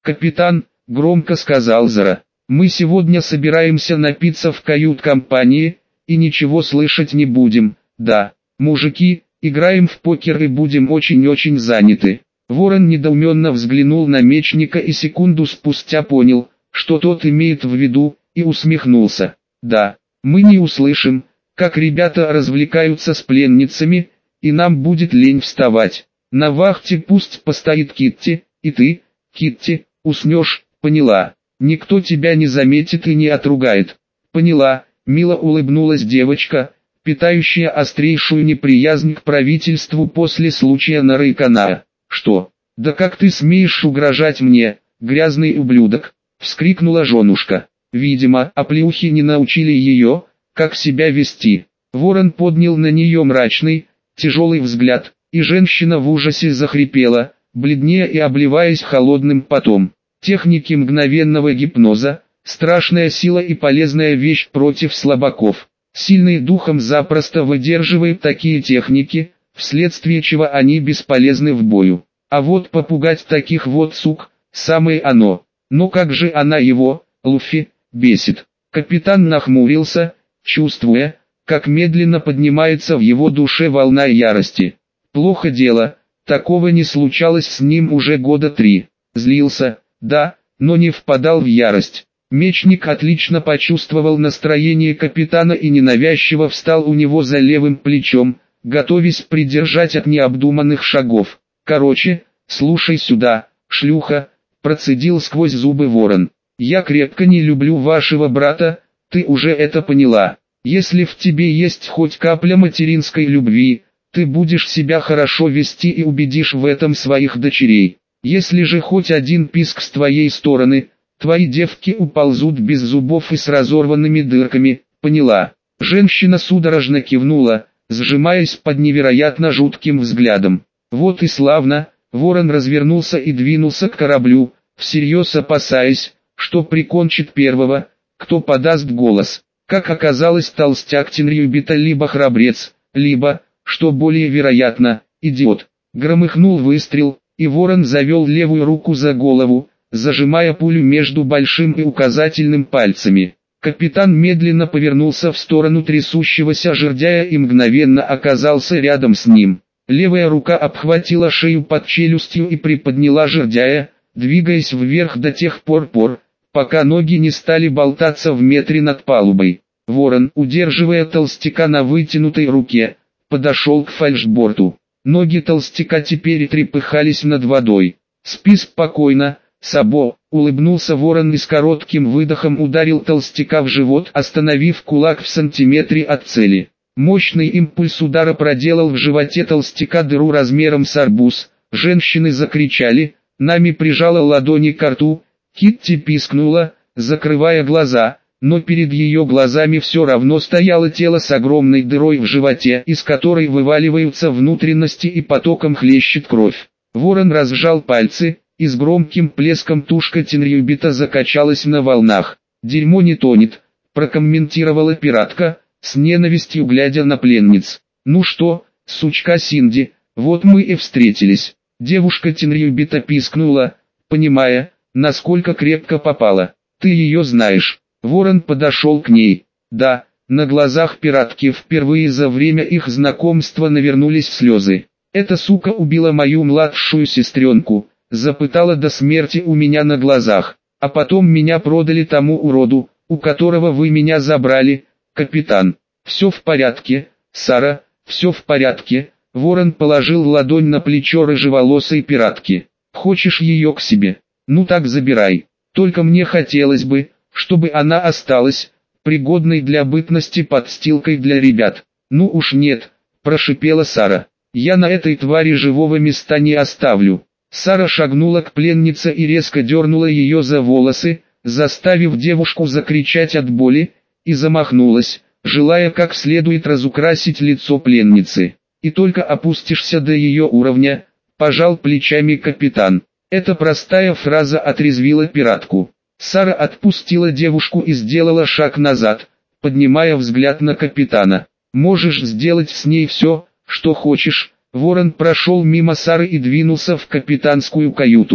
«Капитан», — громко сказал Зара, — «мы сегодня собираемся напиться в кают-компании, и ничего слышать не будем, да, мужики, играем в покер и будем очень-очень заняты». Ворон недоуменно взглянул на мечника и секунду спустя понял, что тот имеет в виду, и усмехнулся. «Да, мы не услышим, как ребята развлекаются с пленницами, и нам будет лень вставать. На вахте пусть постоит Китти, и ты, Китти, уснешь, поняла? Никто тебя не заметит и не отругает». «Поняла», — мило улыбнулась девочка, питающая острейшую неприязнь к правительству после случая на Райканаа. «Что? Да как ты смеешь угрожать мне, грязный ублюдок?» — вскрикнула женушка. Видимо, оплеухи не научили ее, как себя вести. Ворон поднял на нее мрачный, тяжелый взгляд, и женщина в ужасе захрипела, бледнее и обливаясь холодным потом. Техники мгновенного гипноза – страшная сила и полезная вещь против слабаков. Сильные духом запросто выдерживают такие техники, вследствие чего они бесполезны в бою. А вот попугать таких вот сук – самое оно. Но как же она его, Луффи, бесит. Капитан нахмурился, чувствуя, как медленно поднимается в его душе волна ярости. Плохо дело, такого не случалось с ним уже года 3. Злился, да, но не впадал в ярость. Мечник отлично почувствовал настроение капитана и ненавязчиво встал у него за левым плечом, готовясь придержать от необдуманных шагов. «Короче, слушай сюда, шлюха», — процедил сквозь зубы ворон. «Я крепко не люблю вашего брата, ты уже это поняла. Если в тебе есть хоть капля материнской любви, ты будешь себя хорошо вести и убедишь в этом своих дочерей. Если же хоть один писк с твоей стороны, твои девки уползут без зубов и с разорванными дырками, поняла?» Женщина судорожно кивнула, сжимаясь под невероятно жутким взглядом. «Вот и славно», — ворон развернулся и двинулся к кораблю, всерьез опасаясь, что прикончит первого, кто подаст голос. Как оказалось, толстяк Тенрюбита либо храбрец, либо, что более вероятно, идиот. Громыхнул выстрел, и ворон завел левую руку за голову, зажимая пулю между большим и указательным пальцами. Капитан медленно повернулся в сторону трясущегося жердяя и мгновенно оказался рядом с ним. Левая рука обхватила шею под челюстью и приподняла жердяя, двигаясь вверх до тех пор, пока ноги не стали болтаться в метре над палубой. Ворон, удерживая толстяка на вытянутой руке, подошел к фальшборту. Ноги толстяка теперь трепыхались над водой. «Спи спокойно, Сабо», — улыбнулся ворон и с коротким выдохом ударил толстяка в живот, остановив кулак в сантиметре от цели. Мощный импульс удара проделал в животе толстяка дыру размером с арбуз. Женщины закричали, Нами прижала ладони к рту. Китти пискнула, закрывая глаза, но перед ее глазами все равно стояло тело с огромной дырой в животе, из которой вываливаются внутренности и потоком хлещет кровь. Ворон разжал пальцы, и с громким плеском тушка Тенрюбита закачалась на волнах. «Дерьмо не тонет», — прокомментировала пиратка, с ненавистью глядя на пленниц. «Ну что, сучка Синди, вот мы и встретились». Девушка Тенрюбита пискнула, понимая, насколько крепко попала. «Ты ее знаешь». Ворон подошел к ней. Да, на глазах пиратки впервые за время их знакомства навернулись слезы. «Эта сука убила мою младшую сестренку, запытала до смерти у меня на глазах, а потом меня продали тому уроду, у которого вы меня забрали, капитан». «Все в порядке, Сара, все в порядке». Ворон положил ладонь на плечо рыжеволосой пиратки. «Хочешь ее к себе? Ну так забирай. Только мне хотелось бы, чтобы она осталась, пригодной для бытности подстилкой для ребят». «Ну уж нет», – прошипела Сара. «Я на этой твари живого места не оставлю». Сара шагнула к пленнице и резко дернула ее за волосы, заставив девушку закричать от боли, и замахнулась, желая как следует разукрасить лицо пленницы. «И только опустишься до ее уровня», – пожал плечами капитан. Эта простая фраза отрезвила пиратку. Сара отпустила девушку и сделала шаг назад, поднимая взгляд на капитана. «Можешь сделать с ней все, что хочешь». Ворон прошел мимо Сары и двинулся в капитанскую каюту.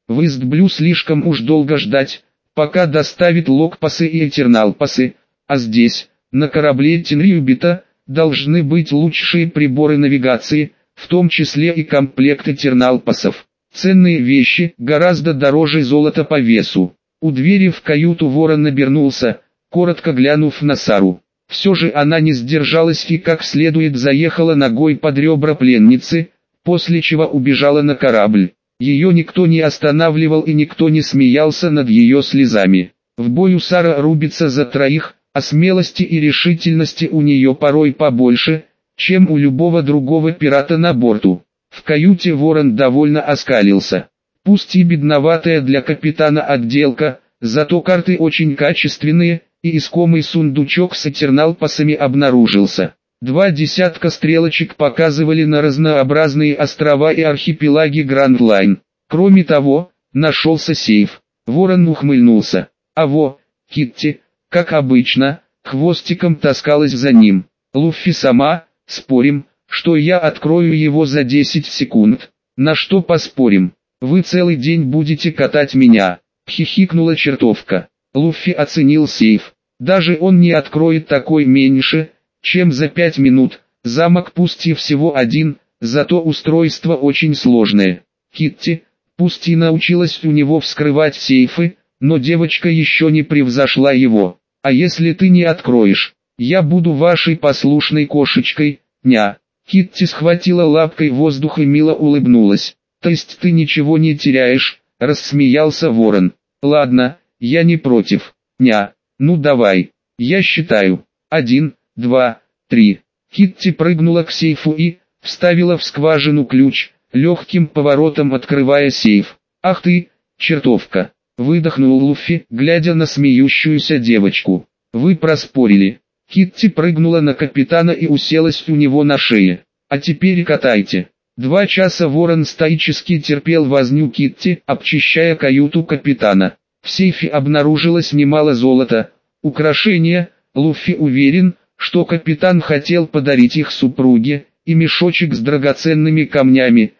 В Истблю слишком уж долго ждать, пока доставит локпасы и этерналпасы, а здесь, на корабле Тенриубита, должны быть лучшие приборы навигации, в том числе и комплект этерналпасов. Ценные вещи, гораздо дороже золота по весу. У двери в каюту ворон обернулся, коротко глянув на Сару. Все же она не сдержалась и как следует заехала ногой под ребра пленницы, после чего убежала на корабль. Ее никто не останавливал и никто не смеялся над ее слезами. В бою Сара рубится за троих, а смелости и решительности у нее порой побольше, чем у любого другого пирата на борту. В каюте ворон довольно оскалился. Пусть и бедноватая для капитана отделка, зато карты очень качественные, и искомый сундучок с этерналпасами обнаружился. 2 десятка стрелочек показывали на разнообразные острова и архипелаги Гранд-Лайн. Кроме того, нашелся сейф. Ворон ухмыльнулся. А во, Китти, как обычно, хвостиком таскалась за ним. Луффи сама, спорим, что я открою его за 10 секунд. На что поспорим? Вы целый день будете катать меня, хихикнула чертовка. Луффи оценил сейф. Даже он не откроет такой меньше, чем за 5 минут. Замок пусть и всего один, зато устройство очень сложное. Китти, пусть и научилась у него вскрывать сейфы, но девочка еще не превзошла его. А если ты не откроешь, я буду вашей послушной кошечкой, ня. Китти схватила лапкой воздух и мило улыбнулась. То есть ты ничего не теряешь, рассмеялся ворон. Ладно, я не против, ня. Ну давай, я считаю. 1, 2, 3. Китти прыгнула к сейфу и вставила в скважину ключ, легким поворотом открывая сейф. Ах ты, чертовка! Выдохнул Луффи, глядя на смеющуюся девочку. Вы проспорили. Китти прыгнула на капитана и уселась у него на шее. А теперь катайте. 2 часа ворон стоически терпел возню Китти, обчищая каюту капитана. В сейфе обнаружилось немало золота, украшения. Луффи уверен, что капитан хотел подарить их супруге, и мешочек с драгоценными камнями,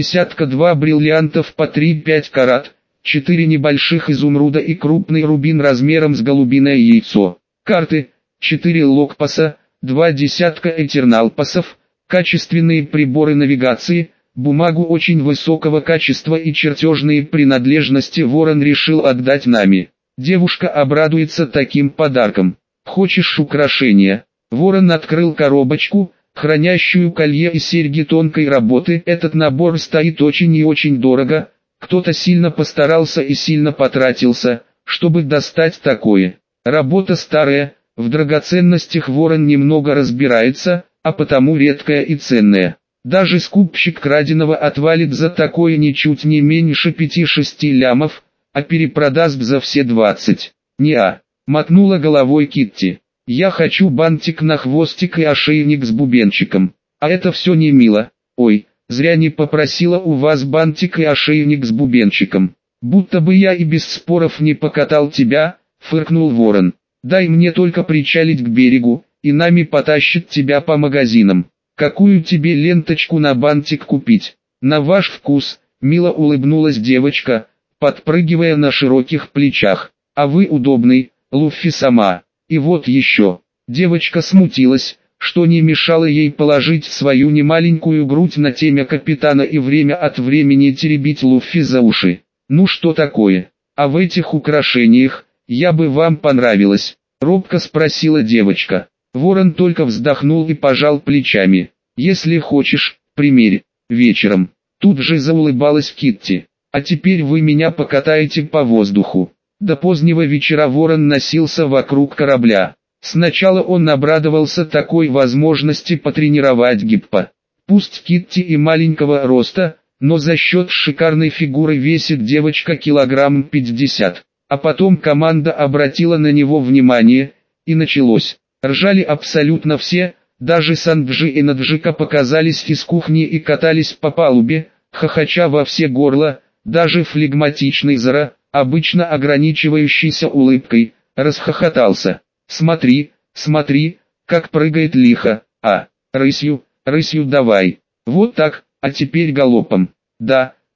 10-2 бриллиантов по 3-5 карат, 4 небольших изумруда и крупный рубин размером с голубиное яйцо. Карты, 4 локпаса, 2 десятка этерналпасов, качественные приборы навигации, бумагу очень высокого качества и чертежные принадлежности ворон решил отдать нами. Девушка обрадуется таким подарком. Хочешь украшения? Ворон открыл коробочку, хранящую колье и серьги тонкой работы. Этот набор стоит очень и очень дорого. Кто-то сильно постарался и сильно потратился, чтобы достать такое. Работа старая, в драгоценностях ворон немного разбирается, а потому редкая и ценная. Даже скупщик краденого отвалит за такое ничуть не меньше 5-6 лямов, а перепродаст за все 20. Неа, мотнула головой Китти. Я хочу бантик на хвостик и ошейник с бубенчиком. А это все не мило. Ой, зря не попросила у вас бантик и ошейник с бубенчиком. Будто бы я и без споров не покатал тебя, фыркнул ворон. Дай мне только причалить к берегу, и нами потащит тебя по магазинам. Какую тебе ленточку на бантик купить? На ваш вкус, мило улыбнулась девочка, подпрыгивая на широких плечах. А вы удобный, Луффи сама. И вот еще. Девочка смутилась, что не мешало ей положить свою немаленькую грудь на темя капитана и время от времени теребить Луффи за уши. Ну что такое? А в этих украшениях, я бы вам понравилась, робко спросила девочка. Ворон только вздохнул и пожал плечами. Если хочешь, примерь, вечером. Тут же заулыбалась Китти. А теперь вы меня покатаете по воздуху. До позднего вечера ворон носился вокруг корабля. Сначала он обрадовался такой возможности потренировать гиппа. Пусть Китти и маленького роста, но за счет шикарной фигуры весит девочка килограмм 50. А потом команда обратила на него внимание, и началось. Ржали абсолютно все, даже Санджи и Наджика показались из кухни и катались по палубе, хохоча во все горла, даже флегматичный Зара, обычно ограничивающийся улыбкой, расхохотался. Смотри, смотри, как прыгает лихо, рысью, рысью давай. Вот так, а теперь галопом. Да,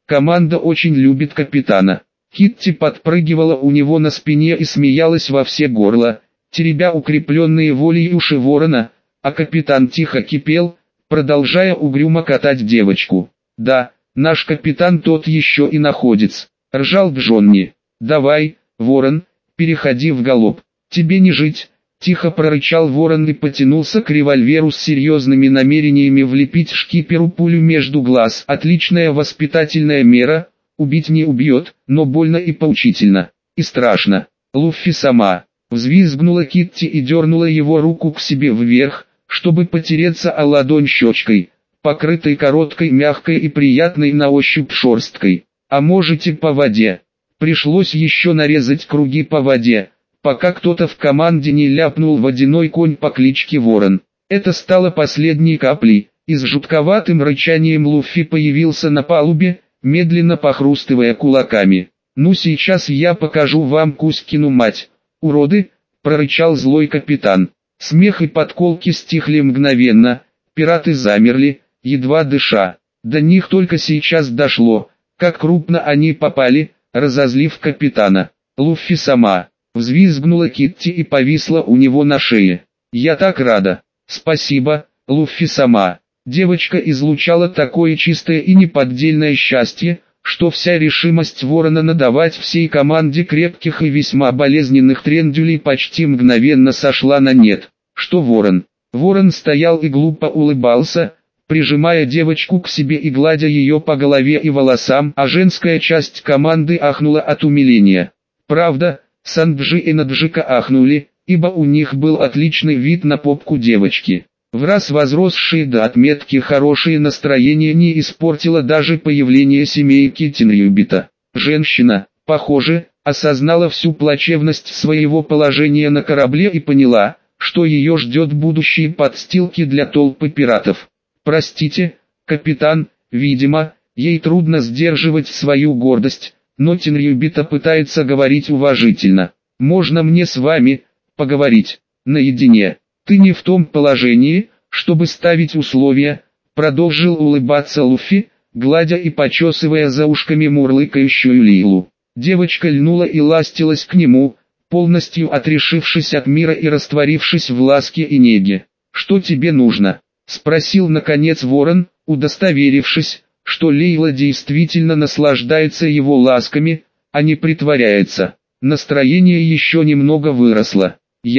Команда очень любит капитана. Китти подпрыгивала у него на спине и смеялась во все горло, теребя укрепленные волей уши ворона, а капитан тихо кипел, продолжая угрюмо катать девочку. «Да, наш капитан тот еще и находец», — ржал Джонни. «Давай, ворон, переходи в галоп, тебе не жить», — тихо прорычал ворон и потянулся к револьверу с серьезными намерениями влепить шкиперу пулю между глаз. Отличная воспитательная мера, убить не убьет, но больно и поучительно, и страшно. Луффи сама взвизгнула Китти и дернула его руку к себе вверх, чтобы потереться о ладонь щечкой, покрытой короткой, мягкой и приятной на ощупь шерсткой. «А можете по воде?» Пришлось еще нарезать круги по воде, пока кто-то в команде не ляпнул водяной конь по кличке Ворон. Это стало последней каплей, и с жутковатым рычанием Луффи появился на палубе, медленно похрустывая кулаками. «Ну сейчас я покажу вам Кузькину мать, уроды!» — прорычал злой капитан. Смех и подколки стихли мгновенно, пираты замерли, едва дыша. До них только сейчас дошло, как крупно они попали, разозлив капитана. Луффи сама взвизгнула Китти и повисла у него на шее. «Я так рада!» «Спасибо, Луффи сама!» Девочка излучала такое чистое и неподдельное счастье, что вся решимость ворона надавать всей команде крепких и весьма болезненных трендюлей почти мгновенно сошла на нет. «Что ворон?» Ворон стоял и глупо улыбался, прижимая девочку к себе и гладя ее по голове и волосам, а женская часть команды ахнула от умиления. Правда, Санджи и Наджика ахнули, ибо у них был отличный вид на попку девочки. Враз возросшее до отметки хорошее настроение не испортило даже появление семейки Тинрюбита. Женщина, похоже, осознала всю плачевность своего положения на корабле и поняла, что ее ждет будущие подстилки для толпы пиратов. «Простите, капитан, видимо, ей трудно сдерживать свою гордость, но Тинрюбита пытается говорить уважительно. Можно мне с вами поговорить наедине?» «Ты не в том положении, чтобы ставить условия», — продолжил улыбаться Луффи, гладя и почесывая за ушками мурлыкающую Лилу. Девочка льнула и ластилась к нему, полностью отрешившись от мира и растворившись в ласке и неге. «Что тебе нужно?» — спросил наконец ворон, удостоверившись, что Лейла действительно наслаждается его ласками, а не притворяется. Настроение еще немного выросло.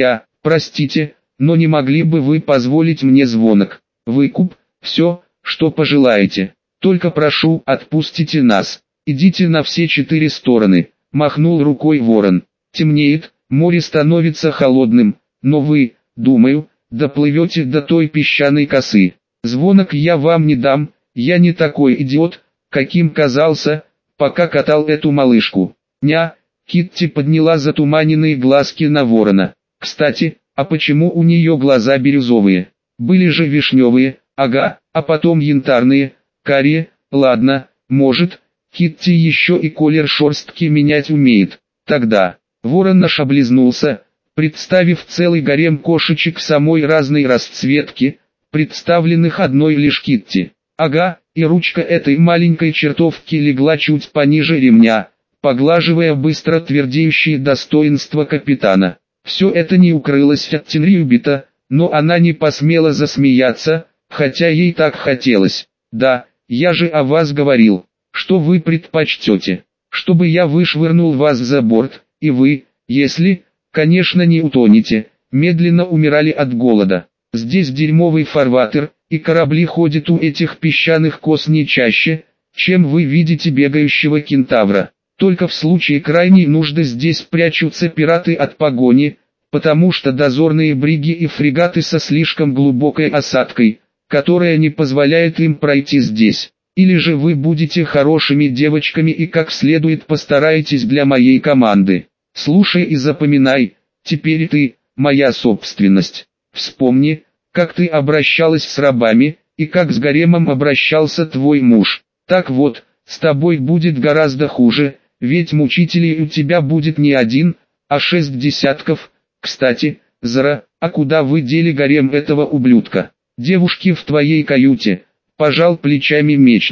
«Простите, но не могли бы вы позволить мне звонок, выкуп, все, что пожелаете. Только прошу, отпустите нас, идите на все 4 стороны», — махнул рукой ворон. «Темнеет, море становится холодным, но вы, думаю, доплывете до той песчаной косы. Звонок я вам не дам, я не такой идиот, каким казался, пока катал эту малышку». Китти подняла затуманенные глазки на ворона. «Кстати, а почему у нее глаза бирюзовые? Были же вишневые, ага, а потом янтарные, карие, ладно, может, Китти еще и колер шерстки менять умеет. Тогда». Ворон аж облизнулся, представив целый гарем кошечек самой разной расцветки, представленных одной лишь Китти. Ага, и ручка этой маленькой чертовки легла чуть пониже ремня, поглаживая быстро твердеющие достоинства капитана. Все это не укрылось от Тинрюбита, но она не посмела засмеяться, хотя ей так хотелось. «Да, я же о вас говорил. Что вы предпочтете? Чтобы я вышвырнул вас за борт, и вы, если, конечно, не утонете, медленно умирали от голода. Здесь дерьмовый фарватер, и корабли ходят у этих песчаных кос не чаще, чем вы видите бегающего кентавра. Только в случае крайней нужды здесь прячутся пираты от погони, потому что дозорные бриги и фрегаты со слишком глубокой осадкой, которая не позволяет им пройти здесь. Или же вы будете хорошими девочками и как следует постараетесь для моей команды. Слушай и запоминай, теперь ты, моя собственность. Вспомни, как ты обращалась с рабами, и как с гаремом обращался твой муж. Так вот, с тобой будет гораздо хуже, ведь мучителей у тебя будет не 1, а 6 десятков. Кстати, Зара, а куда вы дели гарем этого ублюдка? Девушки в твоей каюте, пожал плечами мечник.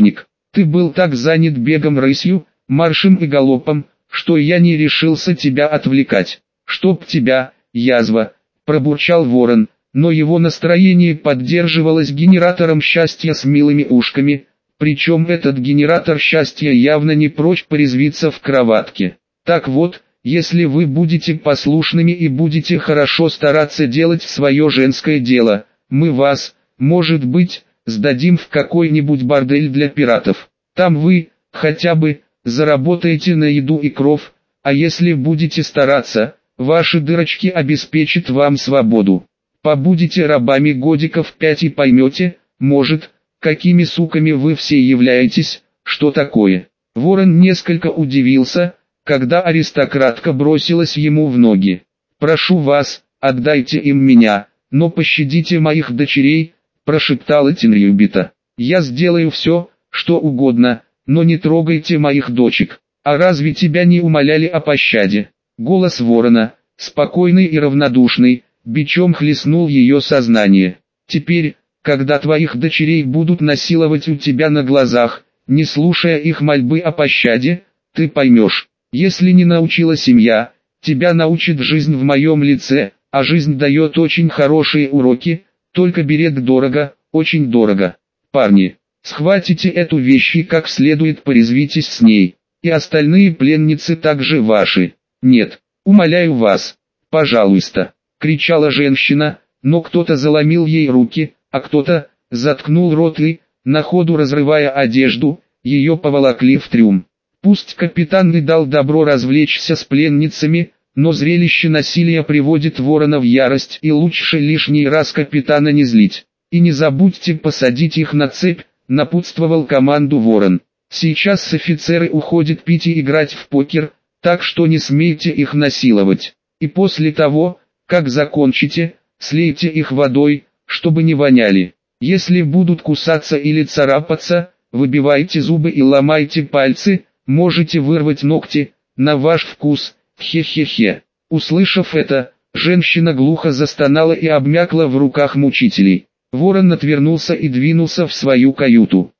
Ты был так занят бегом, рысью, маршем и галопом, что я не решился тебя отвлекать. Чтоб тебя, язва, пробурчал ворон, но его настроение поддерживалось генератором счастья с милыми ушками, причем этот генератор счастья явно не прочь порезвиться в кроватке. Так вот, если вы будете послушными и будете хорошо стараться делать свое женское дело, мы вас, может быть, сдадим в какой-нибудь бордель для пиратов. Там вы, хотя бы, заработаете на еду и кров, а если будете стараться, ваши дырочки обеспечат вам свободу. Побудете рабами годиков 5 и поймете, может, какими суками вы все являетесь, что такое. Ворон несколько удивился, когда аристократка бросилась ему в ноги. «Прошу вас, отдайте им меня, но пощадите моих дочерей», прошептала Тинрюбита. «Я сделаю все, что угодно, но не трогайте моих дочек. А разве тебя не умоляли о пощаде?» Голос ворона, спокойный и равнодушный, бичом хлестнул ее сознание. «Теперь, когда твоих дочерей будут насиловать у тебя на глазах, не слушая их мольбы о пощаде, ты поймешь. Если не научила семья, тебя научит жизнь в моем лице, а жизнь дает очень хорошие уроки, только берег дорого, очень дорого. Парни, схватите эту вещь и как следует порезвитесь с ней, и остальные пленницы также ваши. Нет, умоляю вас, пожалуйста», кричала женщина, но кто-то заломил ей руки, а кто-то заткнул рот и, на ходу разрывая одежду, ее поволокли в трюм. Пусть капитан и дал добро развлечься с пленницами, но зрелище насилия приводит ворона в ярость, и лучше лишний раз капитана не злить. «И не забудьте посадить их на цепь», напутствовал команду ворон. «Сейчас офицеры уходят пить и играть в покер, так что не смейте их насиловать. И после того, как закончите, слейте их водой, чтобы не воняли. Если будут кусаться или царапаться, выбивайте зубы и ломайте пальцы, можете вырвать ногти, на ваш вкус, хе-хе-хе». Услышав это, женщина глухо застонала и обмякла в руках мучителей. Ворон отвернулся и двинулся в свою каюту.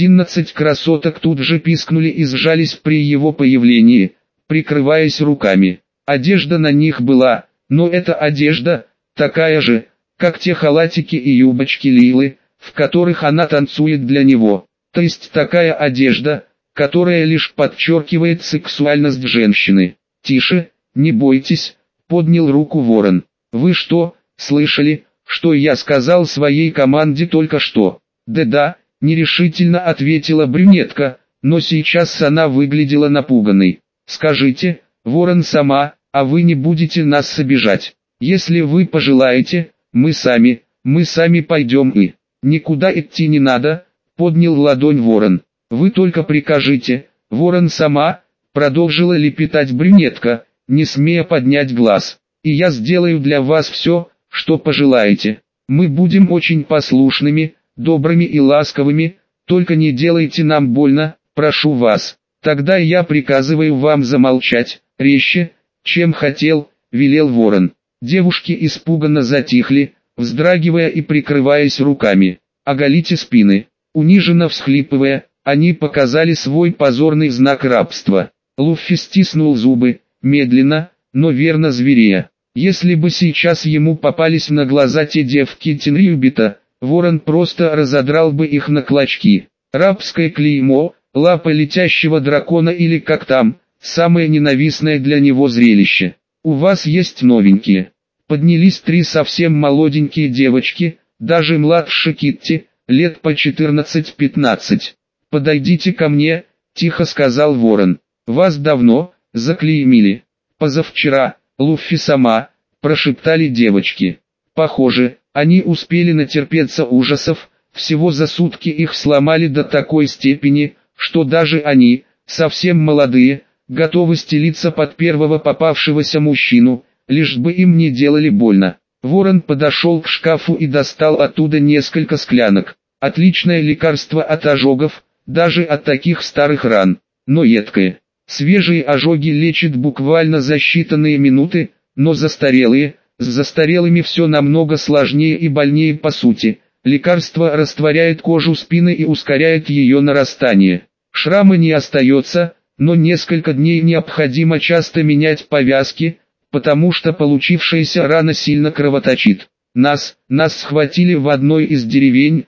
11 красоток тут же пискнули и сжались при его появлении, прикрываясь руками. Одежда на них была, но эта одежда, такая же, как те халатики и юбочки Лилы, в которых она танцует для него. То есть такая одежда, которая лишь подчеркивает сексуальность женщины. «Тише, не бойтесь», — поднял руку ворон. «Вы что, слышали, что я сказал своей команде только что?» «Да-да», — нерешительно ответила брюнетка, но сейчас она выглядела напуганной. «Скажите, ворон сама, а вы не будете нас обижать. Если вы пожелаете, мы сами пойдем и...» «Никуда идти не надо», — поднял ладонь ворон. «Вы только прикажите, ворон сама», — продолжила лепетать брюнетка, не смея поднять глаз. «И я сделаю для вас все, что пожелаете. Мы будем очень послушными, добрыми и ласковыми, только не делайте нам больно, прошу вас». «Тогда я приказываю вам замолчать, резче, чем хотел», — велел ворон. Девушки испуганно затихли, вздрагивая и прикрываясь руками. «Оголите спины». Униженно всхлипывая, они показали свой позорный знак рабства. Луффи стиснул зубы, медленно, но верно зверея. Если бы сейчас ему попались на глаза те девки Тинрюбита, ворон просто разодрал бы их на клочки. Рабское клеймо, лапа летящего дракона или как там, самое ненавистное для него зрелище. «У вас есть новенькие». Поднялись 3 совсем молоденькие девочки, даже младше Китти, лет по 14-15. «Подойдите ко мне», — тихо сказал ворон. «Вас давно заклеймили». «Позавчера, Луффи сама», — прошептали девочки. Похоже, они успели натерпеться ужасов, всего за сутки их сломали до такой степени, что даже они, совсем молодые, готовы стелиться под первого попавшегося мужчину, лишь бы им не делали больно. Ворон подошел к шкафу и достал оттуда несколько склянок. Отличное лекарство от ожогов, даже от таких старых ран, но едкое. Свежие ожоги лечат буквально за считанные минуты, но застарелые, с застарелыми все намного сложнее и больнее по сути. лекарство растворяет кожу спины и ускоряет ее нарастание. Шрама не остается, но несколько дней необходимо часто менять повязки, потому что получившаяся рана сильно кровоточит. Нас схватили в одной из деревень,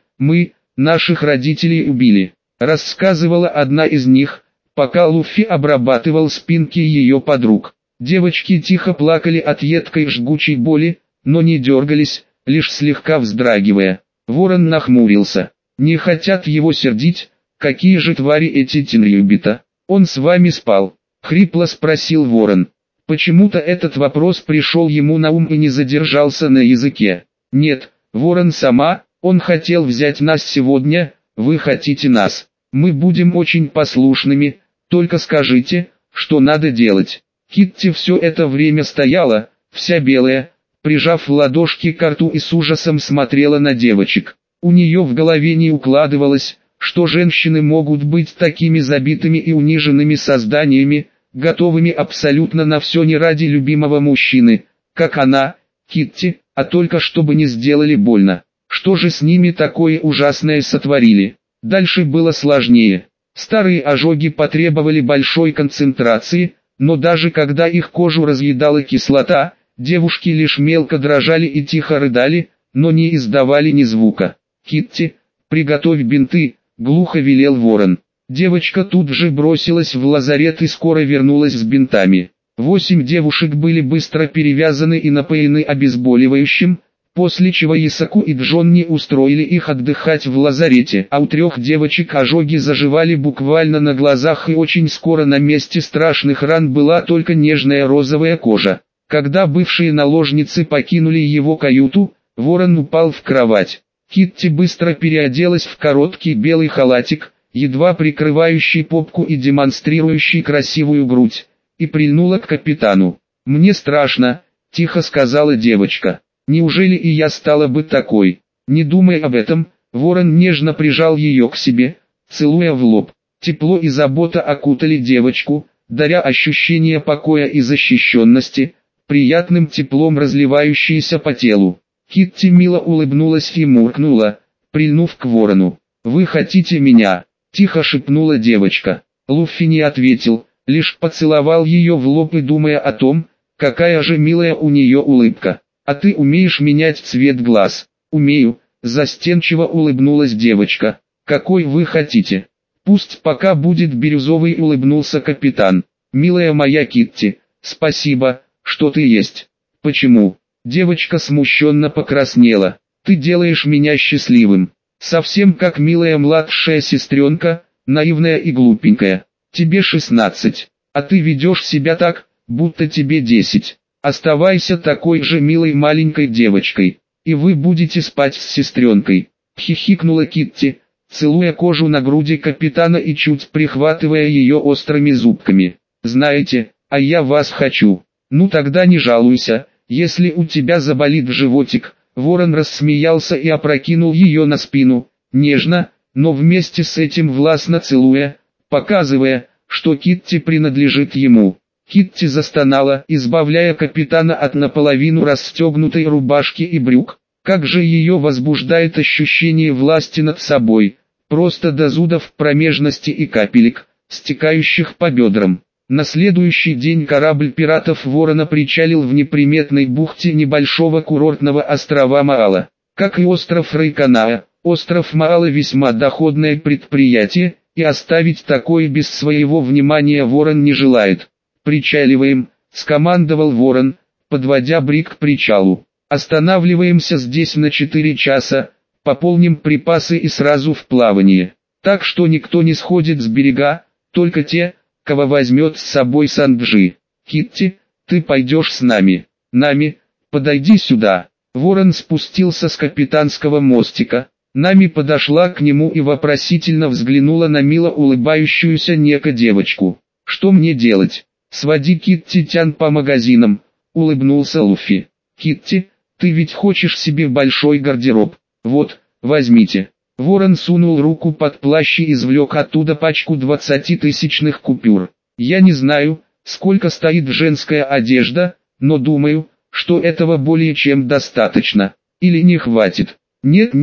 наших родителей убили, рассказывала одна из них, пока Луффи обрабатывал спинки ее подруг. Девочки тихо плакали от едкой жгучей боли, но не дергались, лишь слегка вздрагивая. Ворон нахмурился. Не хотят его сердить, какие же твари эти Тиньюбита? Он с вами спал? Хрипло спросил Ворон. Почему-то этот вопрос пришел ему на ум и не задержался на языке. Нет, Ворон сама, он хотел взять нас сегодня, вы хотите нас. Мы будем очень послушными, только скажите, что надо делать. Китти все это время стояла, вся белая, прижав ладошки к рту и с ужасом смотрела на девочек. У нее в голове не укладывалось, что женщины могут быть такими забитыми и униженными созданиями, готовыми абсолютно на все не ради любимого мужчины, как она, Китти, а только чтобы не сделали больно. Что же с ними такое ужасное сотворили? Дальше было сложнее. Старые ожоги потребовали большой концентрации, но даже когда их кожу разъедала кислота, девушки лишь мелко дрожали и тихо рыдали, но не издавали ни звука. «Китти, приготовь бинты», — глухо велел Ворон. Девочка тут же бросилась в лазарет и скоро вернулась с бинтами. 8 девушек были быстро перевязаны и напоены обезболивающим, после чего Исаку и Джонни устроили их отдыхать в лазарете, а у 3 девочек ожоги заживали буквально на глазах, и очень скоро на месте страшных ран была только нежная розовая кожа. Когда бывшие наложницы покинули его каюту, Ворон упал в кровать. Китти быстро переоделась в короткий белый халатик, едва прикрывающий попку и демонстрирующий красивую грудь, и прильнула к капитану. «Мне страшно», — тихо сказала девочка. «Неужели и я стала бы такой?» Не думая об этом, Ворон нежно прижал ее к себе, целуя в лоб. Тепло и забота окутали девочку, даря ощущение покоя и защищенности, приятным теплом разливающееся по телу. Китти мило улыбнулась и муркнула, прильнув к Ворону. «Вы хотите меня?» – тихо шепнула девочка. Луффи не ответил, лишь поцеловал ее в лоб и думая о том, какая же милая у нее улыбка. «А ты умеешь менять цвет глаз?» «Умею», – застенчиво улыбнулась девочка. «Какой вы хотите?» «Пусть пока будет бирюзовый», – улыбнулся капитан. «Милая моя Китти, спасибо, что ты есть». «Почему?» Девочка смущенно покраснела. «Ты делаешь меня счастливым. Совсем как милая младшая сестренка, наивная и глупенькая. Тебе 16, а ты ведешь себя так, будто тебе 10. Оставайся такой же милой маленькой девочкой, и вы будете спать с сестренкой», — хихикнула Китти, целуя кожу на груди капитана и чуть прихватывая ее острыми зубками. «Знаете, а я вас хочу. Ну тогда не жалуйся, если у тебя заболит животик». Ворон рассмеялся и опрокинул ее на спину, нежно, но вместе с этим властно целуя, показывая, что Китти принадлежит ему. Китти застонала, избавляя капитана от наполовину расстегнутой рубашки и брюк. Как же ее возбуждает ощущение власти над собой, просто до зудов промежности и капелек, стекающих по бедрам. На следующий день корабль пиратов Ворона причалил в неприметной бухте небольшого курортного острова Маала. Как и остров Райканаа, остров Маала весьма доходное предприятие, и оставить такое без своего внимания Ворон не желает. «Причаливаем», — скомандовал Ворон, подводя бриг к причалу. «Останавливаемся здесь на 4 часа, пополним припасы и сразу в плавание. Так что никто не сходит с берега, только те, кого возьмет с собой Санджи. Китти, ты пойдешь с нами. Нами, подойди сюда». Ворон спустился с капитанского мостика. Нами подошла к нему и вопросительно взглянула на мило улыбающуюся неко девочку. «Что мне делать?» «Своди Китти Тян по магазинам», — улыбнулся Луффи. «Китти, ты ведь хочешь себе большой гардероб? Вот, возьмите». Ворон сунул руку под плащ и извлек оттуда пачку 20-тысячных купюр. «Я не знаю, сколько стоит женская одежда, но думаю, что этого более чем достаточно. Или не хватит?» «Нет-нет,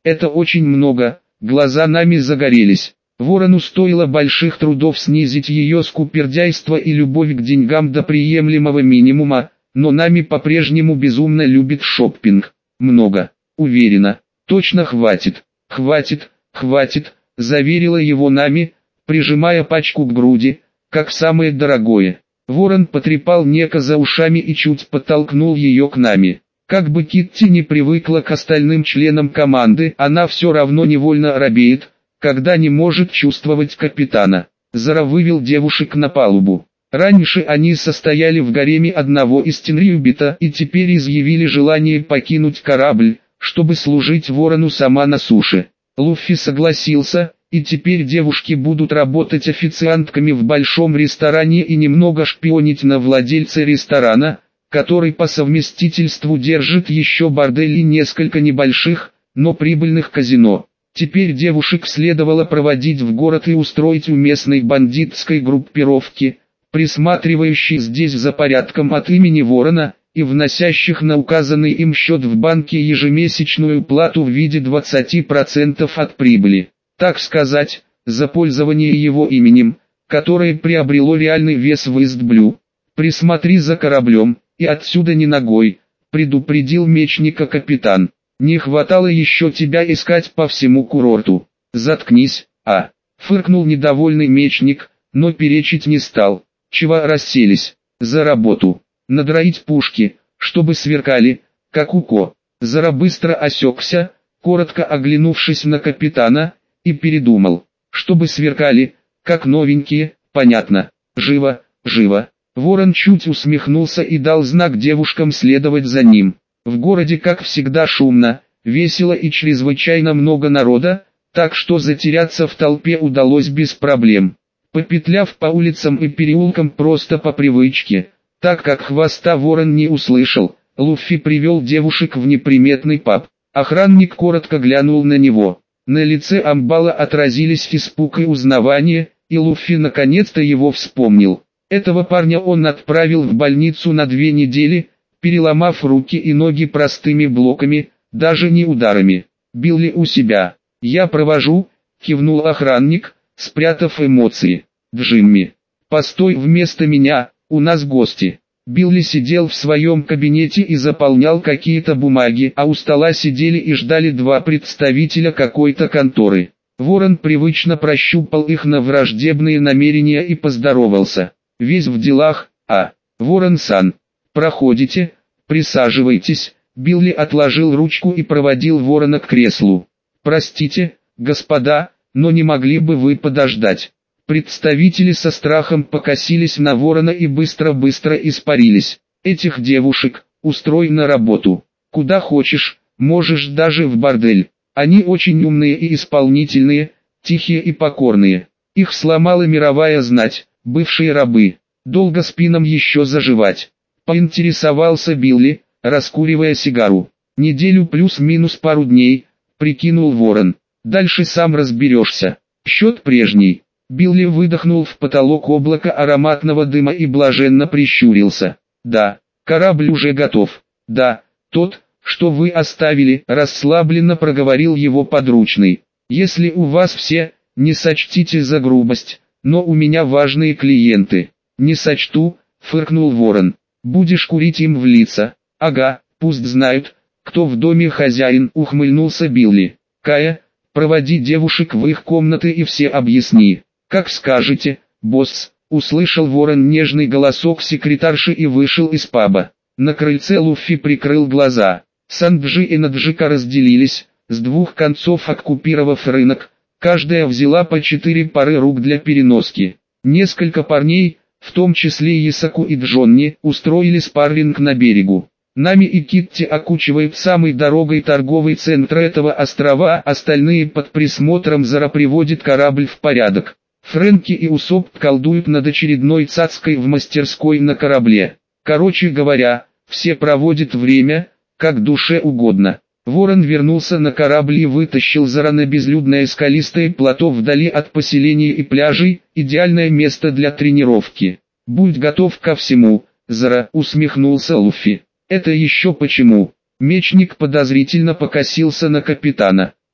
Это очень много, глаза Нами загорелись. Ворону стоило больших трудов снизить ее скупердяйство и любовь к деньгам до приемлемого минимума, но Нами по-прежнему безумно любит шоппинг. Много. Уверена. Точно хватит. Хватит, хватит, заверила его Нами, прижимая пачку к груди, как самое дорогое. Ворон потрепал Неко за ушами и чуть подтолкнул ее к Нами. Как бы Китти не привыкла к остальным членам команды, она все равно невольно робеет, когда не может чувствовать капитана. Зара вывел девушек на палубу. Раньше они состояли в гареме одного из Тенрюбита и теперь изъявили желание покинуть корабль, чтобы служить Ворону сама на суше. Луффи согласился, и теперь девушки будут работать официантками в большом ресторане и немного шпионить на владельца ресторана, который по совместительству держит еще бордель и несколько небольших, но прибыльных казино. Теперь девушек следовало проводить в город и устроить у местной бандитской группировки, присматривающей здесь за порядком от имени Ворона, и вносящих на указанный им счет в банке ежемесячную плату в виде 20% от прибыли. Так сказать, за пользование его именем, которое приобрело реальный вес в Истблю. «Присмотри за кораблем, и отсюда не ногой», — предупредил мечника капитан. «Не хватало еще тебя искать по всему курорту». «Заткнись, а!» — фыркнул недовольный мечник, но перечить не стал. «Чего расселись? За работу! Надроить пушки, чтобы сверкали, как уко». Зара быстро осекся, коротко оглянувшись на капитана, и передумал. «Чтобы сверкали, как новенькие, понятно. Живо, живо». Ворон чуть усмехнулся и дал знак девушкам следовать за ним. В городе как всегда шумно, весело и чрезвычайно много народа, так что затеряться в толпе удалось без проблем. Попетляв по улицам и переулкам просто по привычке, так как хвоста Ворон не услышал, Луффи привел девушек в неприметный паб. Охранник коротко глянул на него. На лице амбала отразились испуг и узнавание, и Луффи наконец-то его вспомнил. Этого парня он отправил в больницу на 2 недели, переломав руки и ноги простыми блоками, даже не ударами. «Билли у себя. Я провожу», — кивнул охранник, спрятав эмоции. «Джимми, постой вместо меня, у нас гости». Билли сидел в своем кабинете и заполнял какие-то бумаги, а у стола сидели и ждали 2 представителя какой-то конторы. Ворон привычно прощупал их на враждебные намерения и поздоровался. «Весь в делах, а? Ворон-сан, проходите, присаживайтесь». Билли отложил ручку и проводил Ворона к креслу. «Простите, господа, но не могли бы вы подождать?» Представители со страхом покосились на Ворона и быстро-быстро испарились. «Этих девушек, устрой на работу. Куда хочешь, можешь даже в бордель. Они очень умные и исполнительные, тихие и покорные. Их сломала мировая знать, бывшие рабы. Долго спинам еще заживать». Поинтересовался Билли, раскуривая сигару. «Неделю плюс-минус пару дней», прикинул Ворон. «Дальше сам разберешься. Счет прежний». Билли выдохнул в потолок облако ароматного дыма и блаженно прищурился. «Да, корабль уже готов. Да, тот, что вы оставили», расслабленно проговорил его подручный. «Если у вас все, не сочтите за грубость, но у меня важные клиенты». «Не сочту», фыркнул Ворон. «Будешь курить им в лица». «Ага, пусть знают, кто в доме хозяин», ухмыльнулся Билли. «Кая, проводи девушек в их комнаты и все объясни». «Как скажете, босс», услышал Ворон нежный голосок секретарши и вышел из паба. На крыльце Луффи прикрыл глаза. Санджи и Наджика разделились, с 2 концов оккупировав рынок, каждая взяла по 4 пары рук для переноски. Несколько парней, в том числе Исаку и Джонни, устроили спарринг на берегу. Нами и Китти окучивают самой дорогой торговый центр этого острова, остальные под присмотром Зара приводят корабль в порядок. Фрэнки и Усоп колдуют над очередной цацкой в мастерской на корабле. Короче говоря, все проводят время, как душе угодно. Ворон вернулся на корабль и вытащил Зара на безлюдное скалистое плато вдали от поселений и пляжей, идеальное место для тренировки. «Будь готов ко всему, Зара», усмехнулся Луффи. «Это еще почему?» Мечник подозрительно покосился на капитана.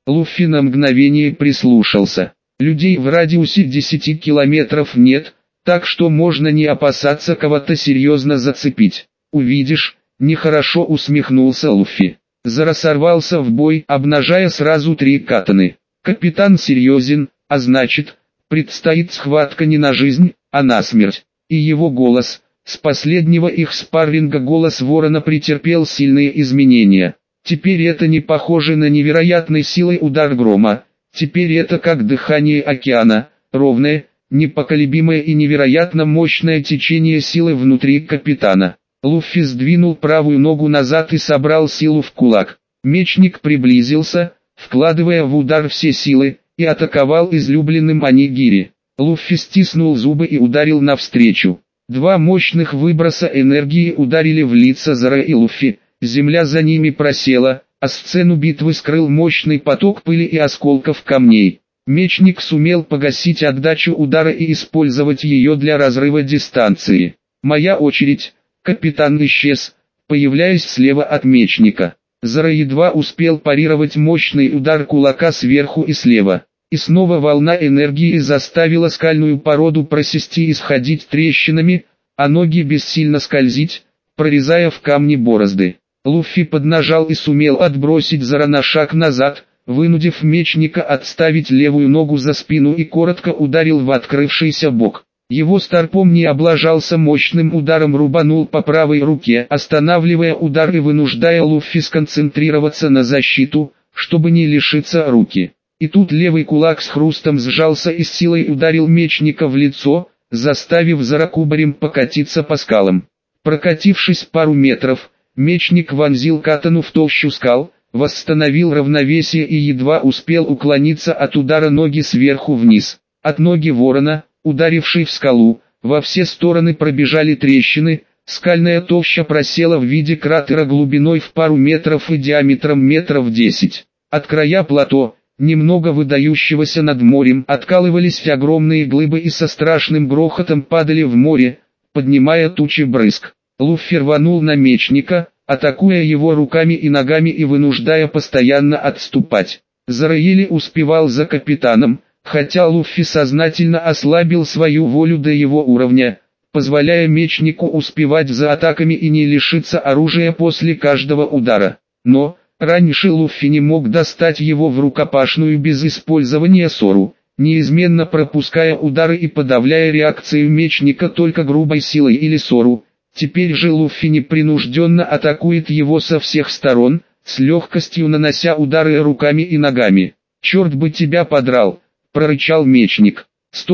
Луффи на мгновение прислушался. Людей в радиусе 10 километров нет, так что можно не опасаться кого-то серьезно зацепить. Увидишь, нехорошо усмехнулся Луффи. Зара сорвался в бой, обнажая сразу 3 катаны. Капитан серьезен, а значит, предстоит схватка не на жизнь, а на смерть. И его голос, с последнего их спарринга голос Ворона претерпел сильные изменения. Теперь это не похоже на невероятной силой удар грома. Теперь это как дыхание океана, ровное, непоколебимое и невероятно мощное течение силы внутри капитана. Луффи сдвинул правую ногу назад и собрал силу в кулак. Мечник приблизился, вкладывая в удар все силы, и атаковал излюбленным онигири. Луффи стиснул зубы и ударил навстречу. 2 мощных выброса энергии ударили в лица Зара и Луффи, земля за ними просела, а сцену битвы скрыл мощный поток пыли и осколков камней. Мечник сумел погасить отдачу удара и использовать ее для разрыва дистанции. «Моя очередь». Капитан исчез, появляясь слева от мечника. Зара едва успел парировать мощный удар кулака сверху и слева. И снова волна энергии заставила скальную породу просести и сходить трещинами, а ноги бессильно скользить, прорезая в камни борозды. Луффи поднажал и сумел отбросить Зара на шаг назад, вынудив мечника отставить левую ногу за спину и коротко ударил в открывшийся бок. Его старпом не облажался, мощным ударом рубанул по правой руке, останавливая удар и вынуждая Луффи сконцентрироваться на защиту, чтобы не лишиться руки. И тут левый кулак с хрустом сжался и с силой ударил мечника в лицо, заставив Зара кубарем покатиться по скалам. Прокатившись пару метров, мечник вонзил катану в толщу скал, восстановил равновесие и едва успел уклониться от удара ноги сверху вниз. От ноги ворона, ударившей в скалу, во все стороны пробежали трещины, скальная толща просела в виде кратера глубиной в пару метров и диаметром метров 10. От края плато, немного выдающегося над морем, откалывались огромные глыбы и со страшным грохотом падали в море, поднимая тучи брызг. Луффи рванул на мечника, атакуя его руками и ногами и вынуждая постоянно отступать. Зара еле успевал за капитаном, хотя Луффи сознательно ослабил свою волю до его уровня, позволяя мечнику успевать за атаками и не лишиться оружия после каждого удара. Но, раньше Луффи не мог достать его в рукопашную без использования сору, неизменно пропуская удары и подавляя реакцию мечника только грубой силой или сору. Теперь же Луффи непринужденно атакует его со всех сторон, с легкостью нанося удары руками и ногами. «Черт бы тебя подрал!» — прорычал мечник.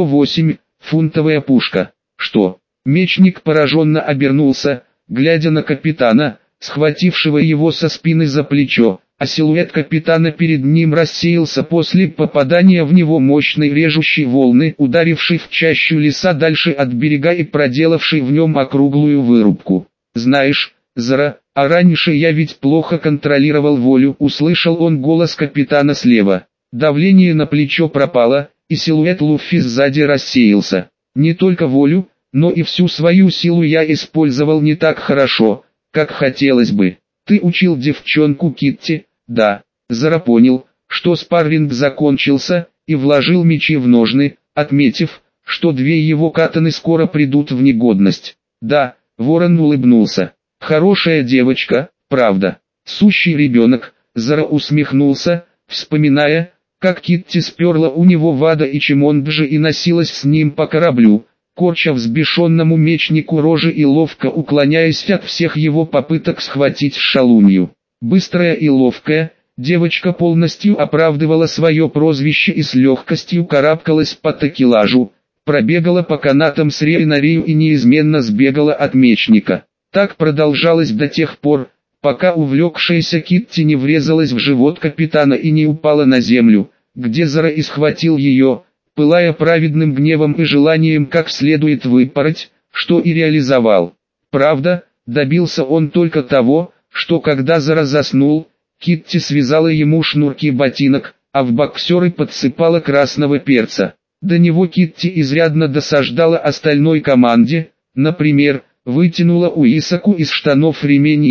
108-фунтовая пушка. «Что?» Мечник пораженно обернулся, глядя на капитана, схватившего его со спины за плечо, а силуэт капитана перед ним рассеялся после попадания в него мощной режущей волны, ударившей в чащу леса дальше от берега и проделавшей в нем округлую вырубку. «Знаешь, Зара, а раньше я ведь плохо контролировал волю», — услышал он голос капитана слева. Давление на плечо пропало, и силуэт Луффи сзади рассеялся. «Не только волю, но и всю свою силу я использовал не так хорошо, как хотелось бы. Ты учил девчонку Китти?» «Да». Зара понял, что спарринг закончился, и вложил мечи в ножны, отметив, что 2 его катаны скоро придут в негодность. «Да», — Ворон улыбнулся. «Хорошая девочка, правда. Сущий ребенок», — Зара усмехнулся, вспоминая, как Китти сперла у него Вада и Чимонджи и носилась с ним по кораблю, корча взбешенному мечнику рожи и ловко уклоняясь от всех его попыток схватить шалунью. Быстрая и ловкая, девочка полностью оправдывала свое прозвище и с легкостью карабкалась по такелажу, пробегала по канатам с реи на рею и неизменно сбегала от мечника. Так продолжалось до тех пор, пока увлекшаяся Китти не врезалась в живот капитана и не упала на землю, где Зара и схватил ее, пылая праведным гневом и желанием как следует выпороть, что и реализовал. Правда, добился он только того, что когда Зара заснул, Китти связала ему шнурки ботинок, а в боксеры подсыпала красного перца. До него Китти изрядно досаждала остальной команде, например, вытянула у Исаку из штанов ремень и,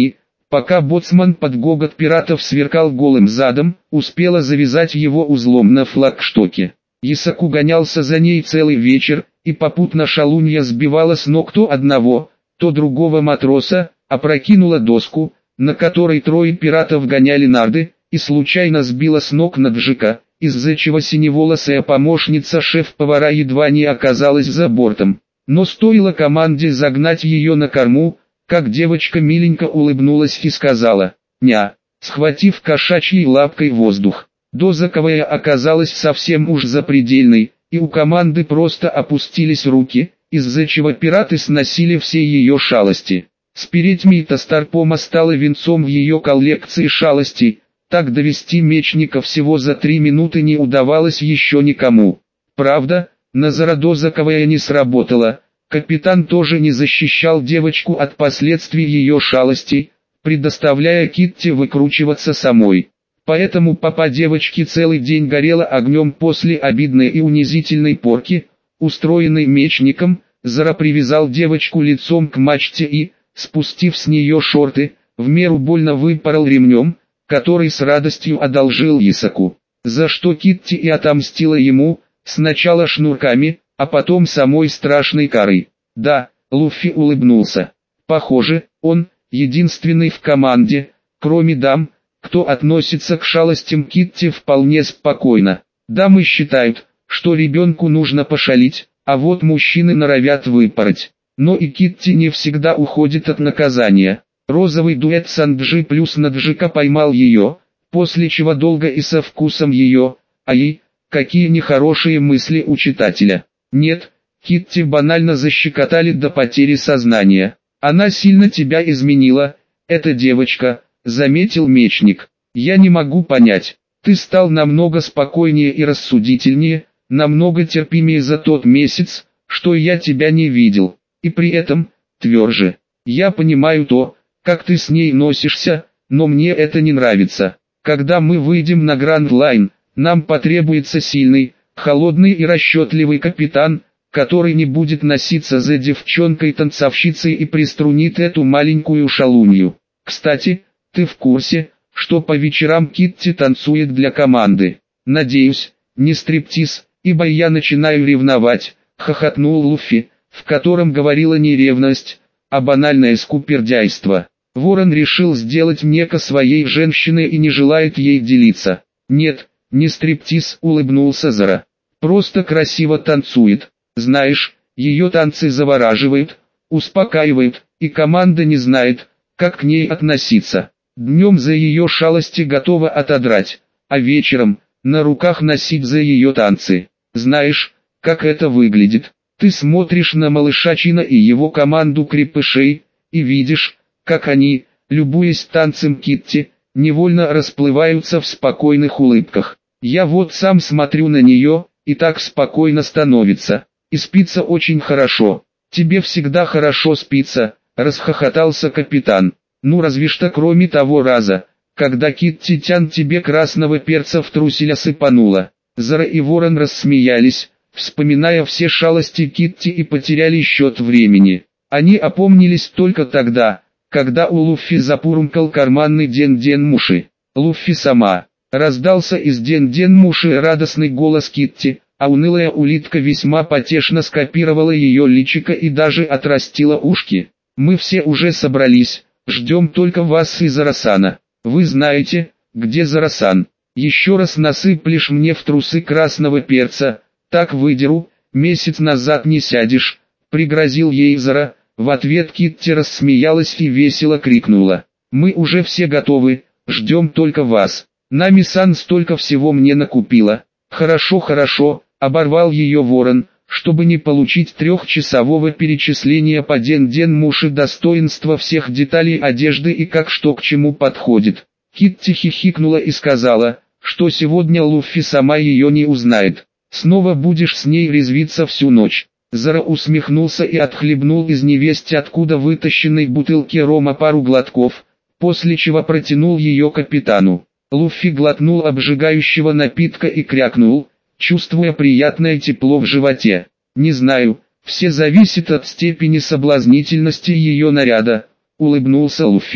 Пока боцман под гогот пиратов сверкал голым задом, успела завязать его узлом на флагштоке. Исаку гонялся за ней целый вечер, и попутно шалунья сбивала с ног то одного, то другого матроса, опрокинула доску, на которой трое пиратов гоняли нарды, и случайно сбила с ног Наджика, из-за чего синеволосая помощница шеф-повара едва не оказалась за бортом. Но стоило команде загнать ее на корму, как девочка миленько улыбнулась и сказала «ня», схватив кошачьей лапкой воздух. Дозаковая оказалась совсем уж запредельной, и у команды просто опустились руки, из-за чего пираты сносили все ее шалости. Спереть Мита Старпома стала венцом в ее коллекции шалостей, так довести мечника всего за 3 минуты не удавалось еще никому. Правда, Назара Дозаковая не сработала, капитан тоже не защищал девочку от последствий ее шалостей, предоставляя Китти выкручиваться самой. Поэтому папа девочки целый день горела огнем после обидной и унизительной порки, устроенной мечником. Зара привязал девочку лицом к мачте и, спустив с нее шорты, в меру больно выпорол ремнем, который с радостью одолжил Исаку. За что Китти и отомстила ему, сначала шнурками, а потом самой страшной карой. Да, Луффи улыбнулся. Похоже, он, единственный в команде, кроме дам, кто относится к шалостям Китти вполне спокойно. Дамы считают, что ребенку нужно пошалить, а вот мужчины норовят выпороть. Но и Китти не всегда уходит от наказания. Розовый дуэт Санджи плюс Наджика поймал ее, после чего долго и со вкусом ее, ай, какие нехорошие мысли у читателя. Нет, Китти банально защекотали до потери сознания. Она сильно тебя изменила, эта девочка, заметил мечник. Я не могу понять, ты стал намного спокойнее и рассудительнее, намного терпимее за тот месяц, что я тебя не видел, и при этом, тверже. Я понимаю то, как ты с ней носишься, но мне это не нравится. Когда мы выйдем на Гранд Лайн, нам потребуется сильный, холодный и расчетливый капитан, который не будет носиться за девчонкой-танцовщицей и приструнит эту маленькую шалунью. Кстати, ты в курсе, что по вечерам Китти танцует для команды? Надеюсь, не стриптиз, ибо я начинаю ревновать, хохотнул Луффи, в котором говорила не ревность, а банальное скупердяйство. Ворон решил сделать Нека своей женщиной и не желает ей делиться. Нет, не стриптиз, улыбнулся Зара. Просто красиво танцует. Знаешь, ее танцы завораживают, успокаивают, и команда не знает, как к ней относиться. Днем за ее шалости готова отодрать, а вечером на руках носить за ее танцы. Знаешь, как это выглядит? Ты смотришь на малыша Чина и его команду крепышей, и видишь, как они, любуясь танцем Китти, невольно расплываются в спокойных улыбках. Я вот сам смотрю на нее, и так спокойно становится. И спится очень хорошо. Тебе всегда хорошо спится, расхохотался капитан. Ну разве что кроме того раза, когда Китти Тян тебе красного перца в труселя сыпанула. Зара и Ворон рассмеялись, вспоминая все шалости Китти и потеряли счет времени. Они опомнились только тогда, когда у Луффи запурумкал карманный Ден-Ден-Муши. Луффи сама. Раздался из Ден-Ден-Муши радостный голос Китти, а унылая улитка весьма потешно скопировала ее личико и даже отрастила ушки. Мы все уже собрались, ждем только вас и Зарасана. Вы знаете, где Зарасан. Еще раз насыплешь мне в трусы красного перца, так выдеру, месяц назад не сядешь, пригрозил ей Зара. В ответ Китти рассмеялась и весело крикнула. Мы уже все готовы, ждем только вас. Нами-сан столько всего мне накупила. Хорошо, хорошо, оборвал ее Ворон, чтобы не получить трехчасового перечисления по Ден-Ден-Муши достоинства всех деталей одежды и как что к чему подходит. Китти хихикнула и сказала, что сегодня Луффи сама ее не узнает. Снова будешь с ней резвиться всю ночь. Зара усмехнулся и отхлебнул из невесть откуда вытащенной бутылки рома пару глотков, после чего протянул ее капитану. Луффи глотнул обжигающего напитка и крякнул, чувствуя приятное тепло в животе. Не знаю, все зависит от степени соблазнительности ее наряда, улыбнулся Луффи.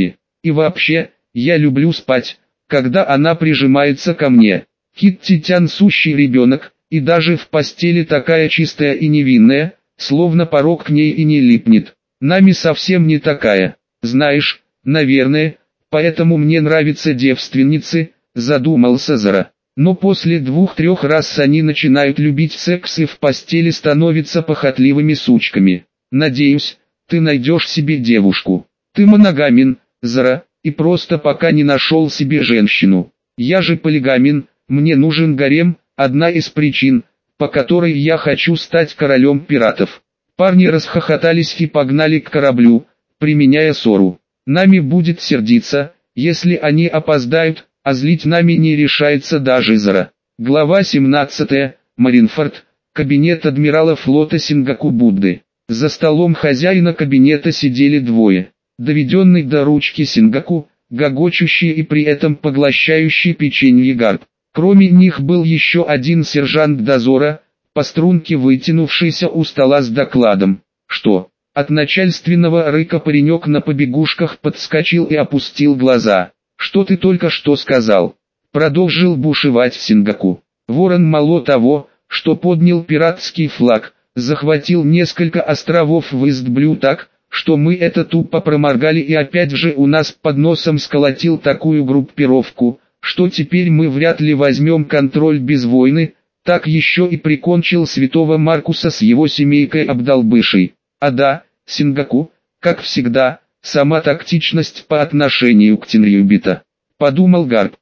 И вообще, я люблю спать, когда она прижимается ко мне. Китти-тян сущий ребенок, и даже в постели такая чистая и невинная, словно порог к ней и не липнет. Нами совсем не такая. Знаешь, наверное, поэтому мне нравятся девственницы, задумался Зара. Но после 2-3 раз они начинают любить секс и в постели становятся похотливыми сучками. Надеюсь, ты найдешь себе девушку. Ты моногамен, Зара, и просто пока не нашел себе женщину. Я же полигамен, мне нужен гарем, одна из причин, по которой я хочу стать королем пиратов. Парни расхохотались и погнали к кораблю, применяя ссору. Нами будет сердиться, если они опоздают, а злить нами не решается даже Зара. Глава 17. Маринфорд. Кабинет адмирала флота Сингаку Будды. За столом хозяина кабинета сидели двое. Доведенный до ручки Сингаку, гогочущий и при этом поглощающий печенье Гарп. Кроме них был еще один сержант дозора, по струнке вытянувшийся у стола с докладом. Что? От начальственного рыка паренек на побегушках подскочил и опустил глаза. «Что ты только что сказал?» Продолжил бушевать Сингаку. Ворон мало того, что поднял пиратский флаг, захватил несколько островов в Ист-Блю так, что мы это тупо проморгали, и опять же у нас под носом сколотил такую группировку, что теперь мы вряд ли возьмем контроль без войны, так еще и прикончил святого Маркуса с его семейкой обдолбышей. А да, Сингаку, как всегда, сама тактичность по отношению к Тенрюбита. Подумал Гарп.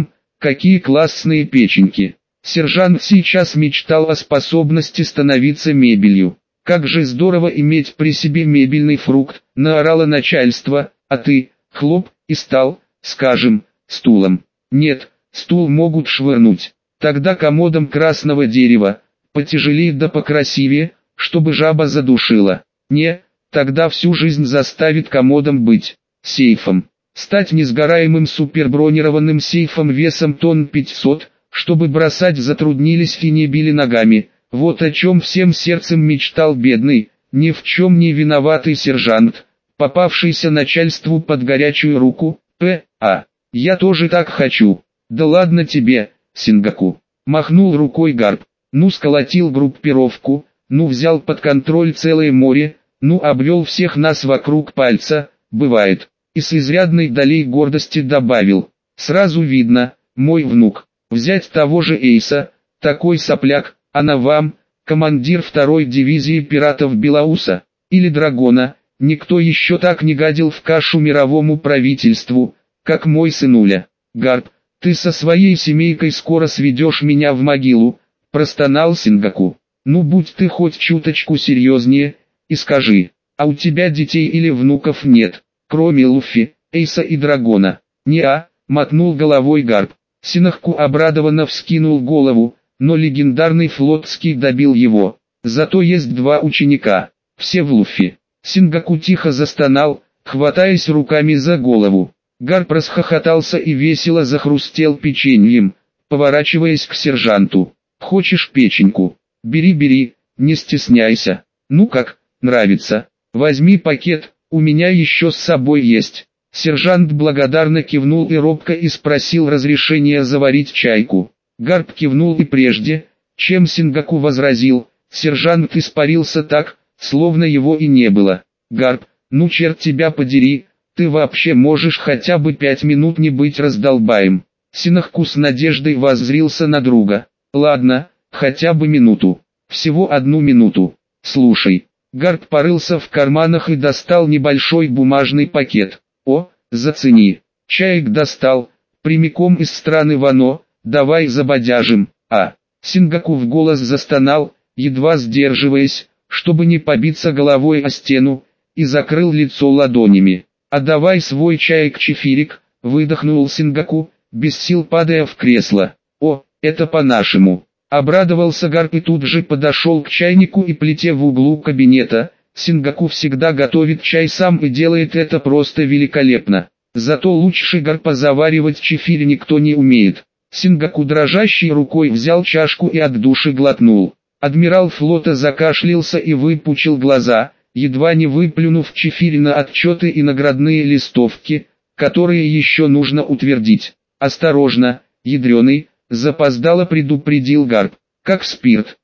Какие классные печеньки. Сержант сейчас мечтал о способности становиться мебелью. Как же здорово иметь при себе мебельный фрукт, наорало начальство, а ты, хлоп, и стал, скажем, стулом. Нет, стул могут швырнуть. Тогда комодом красного дерева, потяжелее да покрасивее, чтобы жаба задушила. Не, тогда всю жизнь заставит комодом быть. Сейфом. Стать несгораемым супербронированным сейфом весом тонн 500, чтобы бросать затруднились и не били ногами. Вот о чем всем сердцем мечтал бедный, ни в чем не виноватый сержант, попавшийся начальству под горячую руку. Я тоже так хочу. Да ладно тебе, Сингаку. Махнул рукой Гарп. Ну сколотил группировку, ну взял под контроль целое море, ну обвел всех нас вокруг пальца, бывает. И с изрядной долей гордости добавил. Сразу видно, мой внук. Взять того же Эйса, такой сопляк, она вам, командир 2-й дивизии пиратов Белауса, или Драгона, никто еще так не гадил в кашу мировому правительству, как мой сынуля. Гарп, ты со своей семейкой скоро сведешь меня в могилу, простонал Сингаку. Ну будь ты хоть чуточку серьезнее, и скажи, а у тебя детей или внуков нет, кроме Луффи, Эйса и Драгона? Не-а, мотнул головой Гарп. Сингаку обрадованно вскинул голову, но легендарный флотский добил его. Зато есть 2 ученика, все в Луффи. Сингаку тихо застонал, хватаясь руками за голову. Гарп расхохотался и весело захрустел печеньем, поворачиваясь к сержанту. «Хочешь печеньку? Бери, не стесняйся. Ну как, нравится? Возьми пакет, у меня еще с собой есть». Сержант благодарно кивнул и робко спросил разрешения заварить чайку. Гарп кивнул и прежде, чем Сингаку возразил, сержант испарился так, словно его и не было. «Гарп, ну черт тебя подери, ты вообще можешь хотя бы 5 минут не быть раздолбаем?» Сингаку с надеждой воззрился на друга. «Ладно, хотя бы минуту. Всего 1 минуту. Слушай». Гарп порылся в карманах и достал небольшой бумажный пакет. «О, зацени. Чаек достал, прямиком из страны Вано, давай забодяжим». Сингаку в голос застонал, едва сдерживаясь, чтобы не побиться головой о стену, и закрыл лицо ладонями. «А давай свой чаек-чефирик», выдохнул Сингаку, без сил падая в кресло. «О, это по-нашему». Обрадовался Гарп и тут же подошел к чайнику и плите в углу кабинета. Сингаку всегда готовит чай сам и делает это просто великолепно. Зато лучше Гарпа заваривать чефир никто не умеет. Сингаку дрожащей рукой взял чашку и от души глотнул. Адмирал флота закашлялся и выпучил глаза, едва не выплюнув чефир на отчеты и наградные листовки, которые еще нужно утвердить. Осторожно, ядреный, запоздало предупредил Гарп. Как спирт,